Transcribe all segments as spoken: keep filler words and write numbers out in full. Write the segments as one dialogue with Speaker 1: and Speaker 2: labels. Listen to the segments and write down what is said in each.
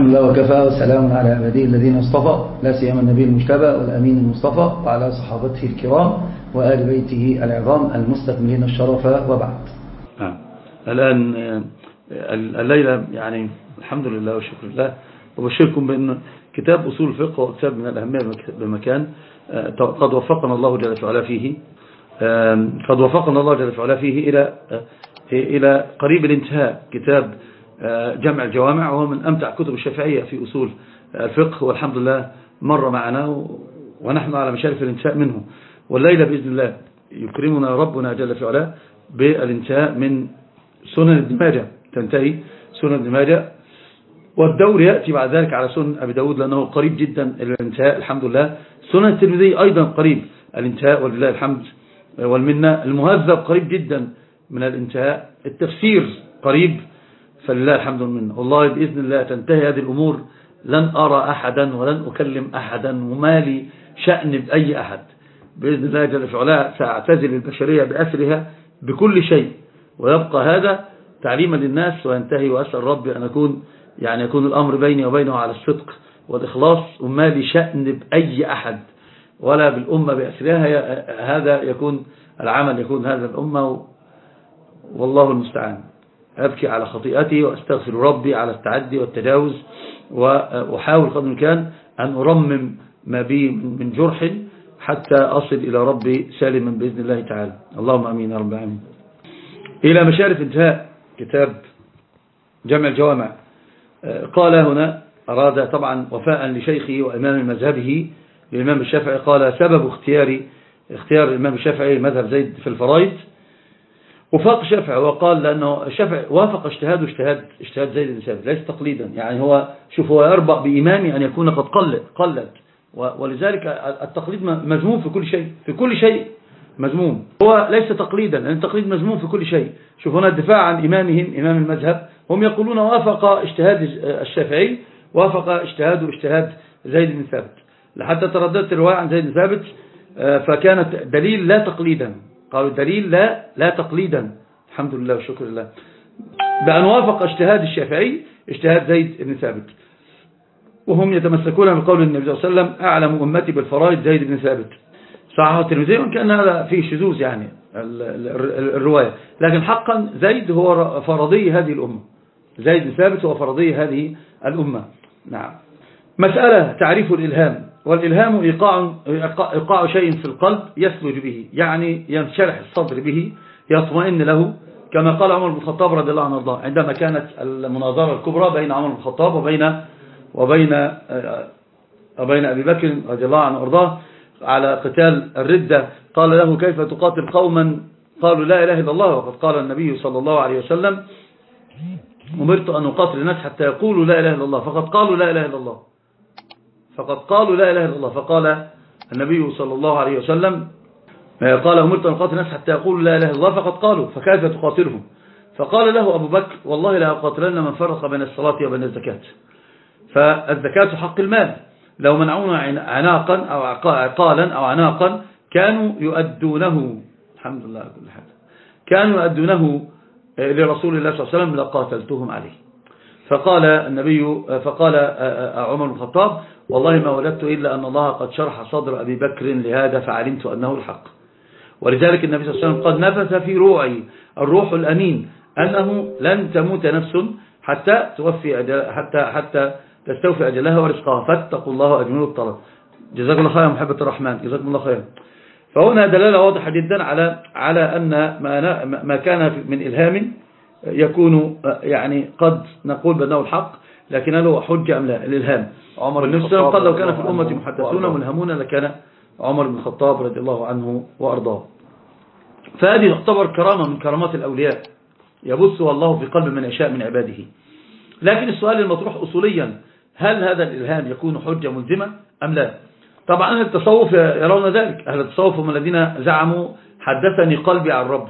Speaker 1: الحمد لله وكفى وسلام على عباده الذين اصطفى لا سيما النبي المجتبى والأمين المصطفى وعلى صحابته الكرام وآل بيته العظام المستكملين الشرف وبعد.
Speaker 2: آه. الآن الليلة يعني الحمد لله والشكر لله وبشركم بأن كتاب أصول الفقه هو كتاب من الأهمية بمكان قد وفقنا الله جل وعلا فيه قد وفقنا الله جل وعلا فيه إلى إلى قريب الانتهاء. كتاب جمع الجوامع وهو من أمتع كتب الشافعية في أصول الفقه، والحمد لله مر معنا ونحن على مشارف الانتهاء منه، والليلة بإذن الله يكرمنا ربنا جل وعلا بالانتهاء من سنن ابن ماجه. تنتهي سنن ابن ماجه والدور يأتي بعد ذلك على سنن أبي داود لأنه قريب جدا الانتهاء الحمد لله. سنن الترمذي أيضا قريب الانتهاء ولله الحمد والمنة. المهذب قريب جدا من الانتهاء. التفسير قريب فلله الحمد والمنة. والله بإذن الله تنتهي هذه الأمور لن أرى أحدا ولن أكلم أحدا وما لي شأن بأي أحد بإذن الله جل وعلا. سأعتزل البشرية بأسرها بكل شيء ويبقى هذا تعليما للناس وينتهي. وأسأل ربي أن أكون يعني يكون الأمر بيني وبينه على الصدق والإخلاص وما لي شأن بأي أحد ولا بالأمة بأسرها. هذا يكون العمل يكون هذا الأمة والله المستعان. أبكي على خطيئتي وأستغفر ربي على التعدي والتجاوز وأحاول قدر الإمكان أن أرمم ما بي من جرح حتى أصل إلى ربي سالما بإذن الله تعالى. اللهم أمين يا رب العالمين. إلى مشارف انتهاء كتاب جمع الجوامع. قال هنا أراد طبعا وفاء لشيخه وإمام مذهبه الإمام الشافعي. قال سبب اختيار اختيار الإمام الشافعي مذهب زيد في الفرائض وفاق الشافعي. وقال لأنه الشافعي وافق اجتهاده اجتهاد اجتهاد زيد بن ثابت ليس تقليدا. يعني هو شوف هو يربأ بإمامه أن يكون قد قلد قلد ولذلك التقليد مذموم في كل شيء في كل شيء مذموم. هو ليس تقليدا لأن التقليد مذموم في كل شيء. شوف هنا الدفاع عن إمامهم إمام المذهب هم يقولون وافق اجتهاد الشافعي وافق اجتهاده اجتهاد زيد بن ثابت لحتى ترددت الرواية عن زيد بن ثابت فكانت دليل لا تقليدا. قالوا دليل لا لا تقليدا الحمد لله والشكر لله بأن وافق اجتهاد الشافعي اجتهاد زيد بن ثابت. وهم يتمسكون بقول النبي صلى الله عليه وسلم أعلم أمتي بالفرائض زيد بن ثابت. صححه الترمذي وإن كان هذا فيه شذوذ يعني الرواية لكن حقا زيد هو فرضي هذه الأمة. زيد بن ثابت هو فرضي هذه الأمة. نعم. مسألة تعريف الإلهام. والإلهام إيقاع, إيقاع شيء في القلب يثلج به يعني ينشرح الصدر به يطمئن له كما قال عمر بن الخطاب رضي الله عنه وارضاه عندما كانت المناظرة الكبرى بين عمر بن الخطاب وبين وبين وبين أبي بكر رضي الله عنه وارضاه على قتال الردة. قال له كيف تقاتل قوما قالوا لا إله إلا الله وقد قال النبي صلى الله عليه وسلم أمرت أن أقاتل الناس حتى يقولوا لا إله إلا الله فقد قالوا لا إله إلا الله فقد قالوا لا إله إلا الله. فقال النبي صلى الله عليه وسلم قال أمرت أن أقاتل الناس حتى يقولوا لا إله إلا الله فقد قالوا فكيف تقاتلهم. فقال له أبو بكر والله لا أقاتلن من فرق بين الصلاة وبين الزكاة. فالزكاة حق المال لو منعونا عناقا أو عقالا أو عناقا كانوا يؤدونه الحمد لله كل حاجة كانوا يؤدونه لرسول الله صلى الله عليه وسلم لقاتلتهم عليه. فقال النبي فقال عمر بن الخطاب والله ما ولدت إلا أن الله قد شرح صدر أبي بكر لهذا فعلمت أنه الحق. ولذلك النبي صلى الله عليه وسلم قد نفث في روعي الروح الأمين أنه لن تموت نفس حتى توفي أجل حتى حتى تستوفي أجلها ورزقها فاتقوا الله وأجملوا الطلب. جزاكم الله خيرا محبة الرحمن جزاكم الله خيرا. فهنا دلالة واضحة جدا على على أن ما ما كان من إلهام يكون يعني قد نقول بأنه الحق لكن له حجة أم لا. الإلهام عمر بن الخطاب قال لو كان في الأمة محدثون ملهمون لكان عمر بن الخطاب رضي الله عنه وأرضاه. فهذه تعتبر كرامة من كرامات الأولياء يبثها الله في قلب من يشاء من عباده. لكن السؤال المطروح أصوليا هل هذا الإلهام يكون حجة ملزمة أم لا؟ طبعا أهل التصوف يرون ذلك. أهل التصوف هم الذين زعموا حدثني قلبي عن ربي.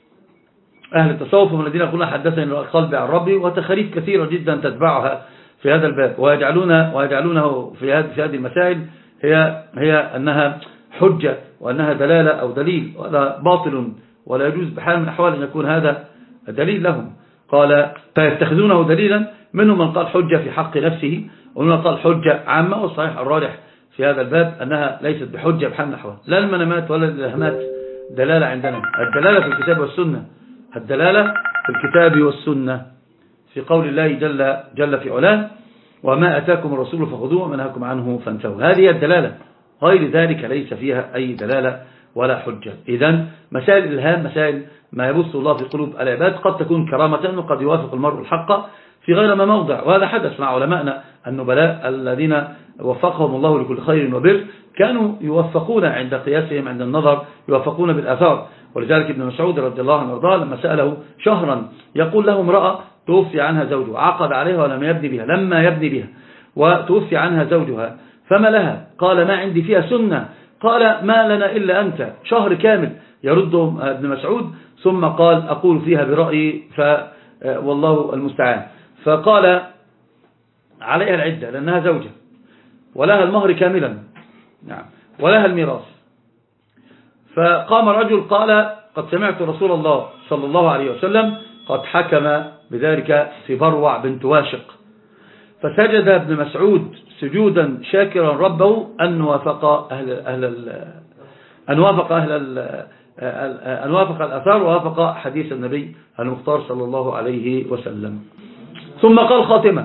Speaker 2: أهل التصوف هم الذين يقولون حدثني قلبي عن ربي وتخاريف كثيرة جدا تتبعها في هذا الباب ويجعلون ويجعلونه في هذه في هذه المسائل هي هي أنها حجة وأنها دلالة أو دليل ولا باطل ولا يجوز بحال من الأحوال أن يكون هذا دليل لهم. قال فيتخذونه دليلا، منهم من قال حجة في حق نفسه، ومنهم من قال حجة عامة. والصحيح الراجح في هذا الباب أنها ليست بحجة بحال نحوها، لا المنامات ولا الإلهامات دلالة عندنا. الدلالة في الكتاب والسنة، الدلالة في الكتاب والسنة في قول الله جل, جل في علاه وما أتاكم الرسول فخذوه وما نهاكم عنه فانتهوا. هذه الدلالة، غير ذلك ليس فيها أي دلالة ولا حجة. إذن مسائل الإلهام مسائل ما يبث الله في قلوب العباد، قد تكون كرامة وقد يوافق المرء الحق في غير ما موضع، وهذا حدث مع علمائنا النبلاء الذين وفقهم الله لكل خير وبر، كانوا يوفقون عند قياسهم عند النظر، يوفقون بالآثار. ولذلك ابن مسعود رضي الله عنه وارضاه لما سأله شهرا يقول له امرأة توفي عنها زوجها، عقد عليها ولم يبني بها، لما يبني بها وتوفي عنها زوجها فما لها؟ قال ما عندي فيها سنة. قال ما لنا إلا أنت. شهر كامل يرد ابن مسعود، ثم قال أقول فيها برأيي والله المستعان. فقال عليها العدة لأنها زوجة، ولها المهر كاملا، نعم، ولها الميراث. فقام رجل قال قد سمعت رسول الله صلى الله عليه وسلم قد حكم بذلك في بروع بنت واشق. فسجد ابن مسعود سجودا شاكرا ربه أن وافق أهل أهل أن وافق أهل أن وافق الأثار ووافق حديث النبي المختار صلى الله عليه وسلم. ثم قال خاتمة،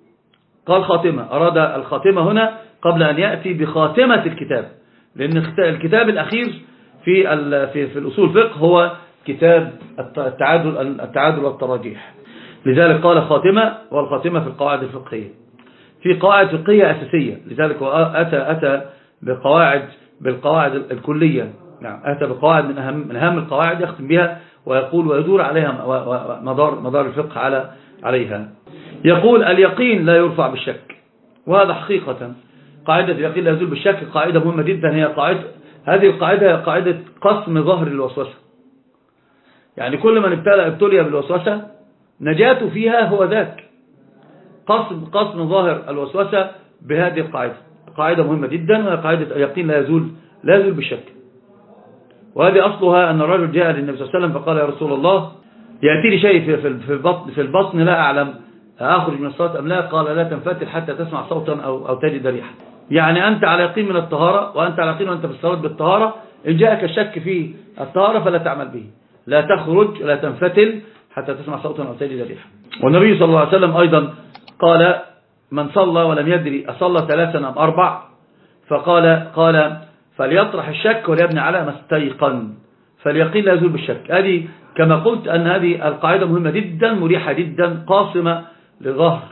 Speaker 2: قال خاتمة، أراد الخاتمة هنا قبل أن يأتي بخاتمة الكتاب، لأن الكتاب الأخير في في في الأصول الفقه هو كتاب التعادل التعادل والتراجيح. لذلك قال خاتمة، والخاتمة في القواعد الفقهية، في قواعد فقهية أساسية. لذلك أتى أتى بقواعد بالقواعد الكلية، نعم، أتى بقواعد من أهم من أهم القواعد يختم بها ويقول ويدور عليها مدار مدار الفقه على عليها. يقول اليقين لا يرفع بالشك، وهذا حقيقة قاعدة اليقين لا يزول بالشك قاعدة مهمة جدا. هي قاعدة هذه القاعدة قاعدة قسم ظهر الوسوسة، يعني كل من ابتلى ابتلي بالوسوسة نجاته فيها هو ذاك. قسم قسم ظاهر الوسوسة بهذه القاعدة، قاعدة مهمة جدا، وهي قاعدة اليقين لا يزول لا يزول بالشك. وهذه أصلها أن الرجل جاء للنبي صلى الله عليه وسلم فقال يا رسول الله يأتي لي شيء في في البطن في البطن لا أعلم أخرج من الصلاة أم لا؟ قال لا تنفتل حتى تسمع صوتا أو أو تجد ريحا. يعني أنت على يقين من الطهارة، وأنت على يقين وأنت في الصلاة بالطهارة، إن جاءك الشك في الطهارة فلا تعمل به، لا تخرج لا تنفتل حتى تسمع صوتا أو تجد ريحا. والنبي صلى الله عليه وسلم أيضا قال من صلى ولم يدري أصلى ثلاثا أم أربع، فقال قال فليطرح الشك وليبني على ما استيقن، فاليقين لا يزول بالشك. هذه كما قلت أن هذه القاعدة مهمة جدا مريحة جدا قاصمة لظهر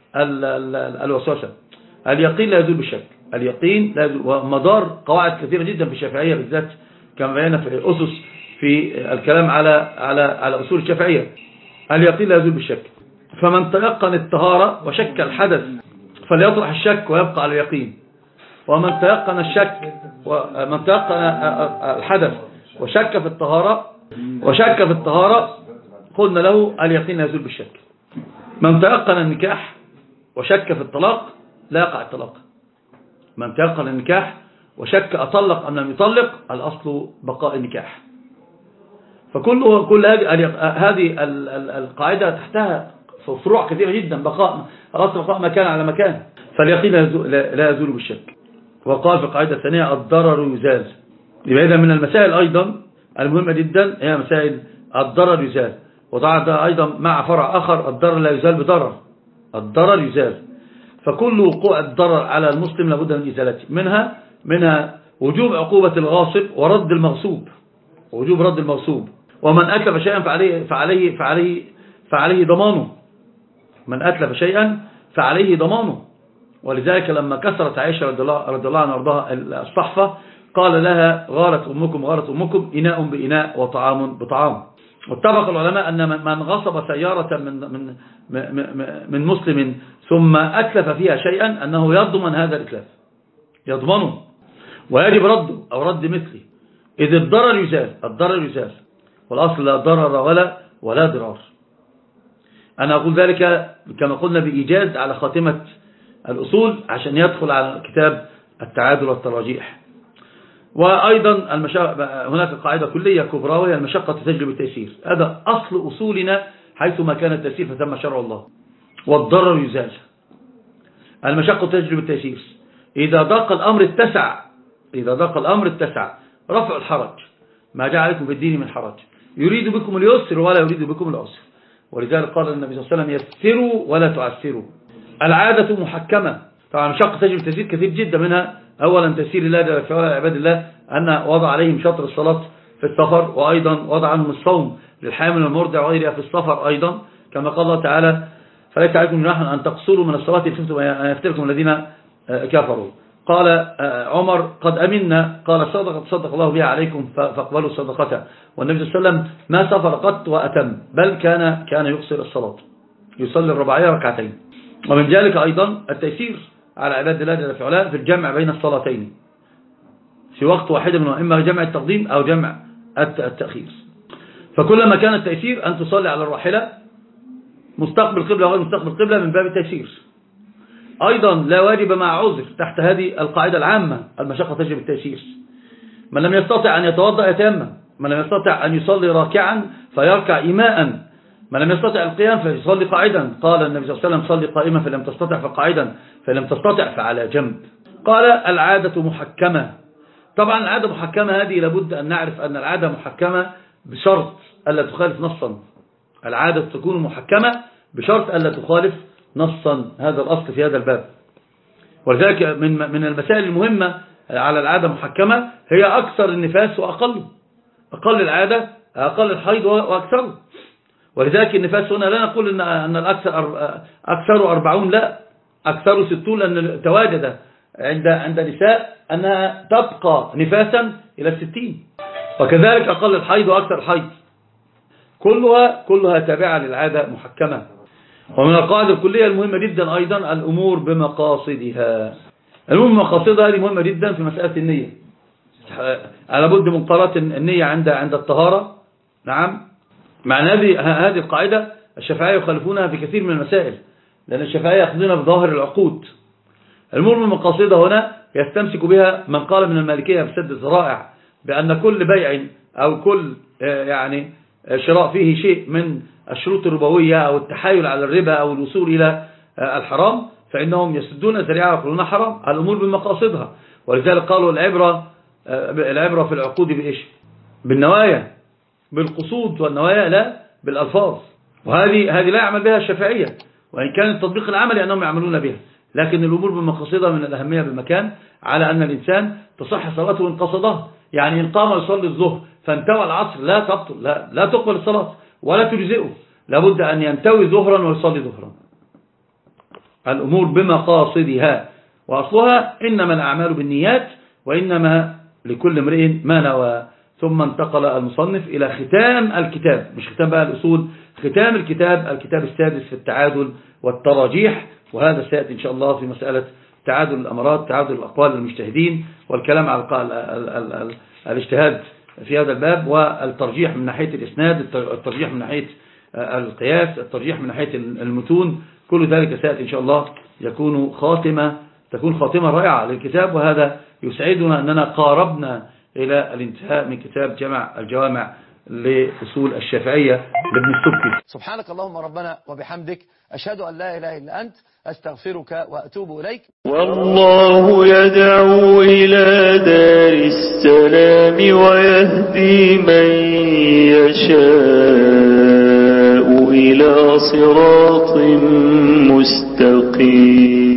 Speaker 2: الوسوسة. اليقين لا يزول بالشك، اليقين لا يزول، ومدار قواعد كثيرة جدا في الشافعية بالذات كما بينا في الأسس في الكلام على على على أصول الشافعية. اليقين لا يزول بالشك، فمن تيقن الطهارة وشك الحدث فليطرح الشك ويبقى على اليقين، ومن تيقن الشك ومن تيقن الحدث وشك في الطهارة وشك في الطهارة قلنا له اليقين لا يزول بالشك. من تيقن النكاح وشك في الطلاق لا يقع الطلاق. من تيقن النكاح وشك أطلق أم لم يطلق الأصل بقاء النكاح. فكل كل هذه القاعدة تحتها فروع كثيرة جدا، بقاء الأصل بقاء مكان على مكان، فاليقين لا يزول بالشك. وقال في القاعدة الثانية الضرر يزال. لذلك من المسائل أيضا المهمة جدا هي مسائل الضرر يزال، وضعها أيضا مع فرع آخر الضرر لا يزال بضرر، الضرر يزال. فكل وقوع الضرر على المسلم لابد من إزالته، منها منها وجوب عقوبة الغاصب ورد المغصوب، وجوب رد المغصوب. ومن أتلف شيئا فعليه فعليه فعليه فعليه ضمانه، من أتلف شيئا فعليه ضمانه. ولذلك لما كسرت عائشة رضي الله عنها وارضاها الصحفة قال لها غارت أمكم غارت أمكم إناء بإناء وطعام بطعام. واتفق العلماء أن من غصب سيارة من من من مسلم ثم أتلف فيها شيئا أنه يضمن هذا الإتلاف، يضمنه ويجب رده أو رد مثله، إذ الضرر يزال، الضرر يزال، والأصل لا ضرر ولا ولا ضرار. أنا أقول ذلك كما قلنا بإيجاز على خاتمة الأصول عشان يدخل على كتاب التعادل والتراجيح. وأيضا هناك قاعدة كلية كبرى وهي المشقة تجلب التيسير. هذا أصل أصولنا حيثما كان التيسير فتم شرع الله والضرر يزال. المشقة تجلب التيسير. إذا ضاق الأمر اتسع إذا ضاق الأمر اتسع رفع الحرج. ما جاء عليكم في الدين من حرج، يريد بكم اليسر ولا يريد بكم العسر. ولذلك قال النبي صلى الله عليه وسلم يسروا ولا تعسروا. العادة محكمة. طبعا المشقة تجلب التيسير كثير جدا، منها أولا تيسير الله جل في علا عباد الله أن وضع عليهم شطر الصلاة في السفر، وأيضا وضع عنهم الصوم للحامل والمرضع وغيرها في السفر أيضا، كما قال الله تعالى فليس عليكم جناح أن تقصروا من الصلاة إن خفتم أن يفتنكم الذين كفروا. قال عمر قد أمنا، قال صدق صدق الله بها عليكم فاقبلوا صدقته. والنبي صلى الله عليه وسلم ما سفر قط وأتم، بل كان كان يقصر الصلاة، يصلي الرباعية ركعتين. ومن ذلك أيضا التيسير على عباد الله جل في علاه في الجمع بين الصلاتين في وقت واحد، من إما جمع التقديم أو جمع التأخير. فكلما كان التيسير أن تصلي على الراحلة مستقبل قبلة وغير مستقبل قبلة من باب التيسير. أيضا لا واجب مع عذر تحت هذه القاعدة العامة المشقة تجلب التيسير. من لم يستطع أن يتوضأ يتيمم، من لم يستطع أن يصلي راكعا فيركع إيماء، من لم يستطع القيام فيصلي قاعدا. قال النبي صلى الله عليه وسلم صلي قائما فلم تستطع فقاعدا فلم تستطع فعلى جنب. قال العادة محكمة. طبعا العادة محكمة هذه لابد أن نعرف أن العادة محكمة بشرط ألا تخالف نصا. العادة تكون محكمة بشرط ألا تخالف نصا، هذا الأصل في هذا الباب. ولذلك من من المسائل المهمة على العادة محكمة هي أكثر النفاس وأقله. أقل العادة أقل الحيض وأكثره. ولذلك النفاس هنا لا نقول أن أن الأكثر أكثر أربعون، لا، أكثر ستون، لأن تواجد عند عند نساء أنها تبقى نفاسا إلى الستين. وكذلك أقل الحيض وأكثر الحيض، كلها كلها تابعة للعادة محكمة. ومن القاعدة الكلية المهمة جدا أيضا الأمور بمقاصدها. الأمور بمقاصدها هذه مهمة جدا في مسألة النية. على بد من قراءة النية عند عند الطهارة. نعم، مع هذه هذه القاعدة الشافعية يخالفونها في كثير من المسائل، لأن الشافعية يأخذونها بظاهر العقود. الأمور بمقاصدها هنا يستمسك بها من قال من المالكية بسد الذرائع بأن كل بيع أو كل يعني شراء فيه شيء من الشروط الربوية أو التحايل على الربا أو الوصول إلى الحرام فإنهم يسدون ذريعة ويقولون حرام. الأمور بمقاصدها. ولذلك قالوا العبرة العبرة في العقود بإيش؟ بالنوايا، بالقصود، والنوايا لا بالألفاظ. وهذه هذه لا يعمل بها الشافعية، وإن كان التطبيق العملي أنهم يعملون بها، لكن الأمور بمقاصدها من الأهمية بالمكان على أن الإنسان تصح صلاته إن قصدها. يعني إن قام يصلي الظهر فانتوى العصر لا تبطل، لا, لا تقبل الصلاة ولا تجزئه، لابد أن ينتوي ظهرا ويصلي ظهرا. الأمور بمقاصدها، وأصلها إنما الأعمال بالنيات وإنما لكل امرئ ما نوى. ثم انتقل المصنف إلى ختام الكتاب، مش ختام بقى الأصول، ختام الكتاب، الكتاب السادس في التعادل والتراجيح. وهذا سيأتي إن شاء الله في مسألة تعادل الأمرات، تعادل الأقوال المجتهدين، والكلام على الاجتهاد في هذا الباب، والترجيح من ناحية الإسناد، الترجيح من ناحية القياس، الترجيح من ناحية المتون. كل ذلك سيأتي إن شاء الله يكون خاتمة تكون خاتمة رائعة للكتاب. وهذا يسعدنا أننا قاربنا إلى الانتهاء من كتاب جمع الجوامع لأصول الشافعية لابن السبكي.
Speaker 3: سبحانك اللهم ربنا وبحمدك، أشهد أن لا إله إلا أنت، أستغفرك وأتوب إليك.
Speaker 4: والله يدعو إلى دار السلام ويهدي من يشاء إلى صراط مستقيم.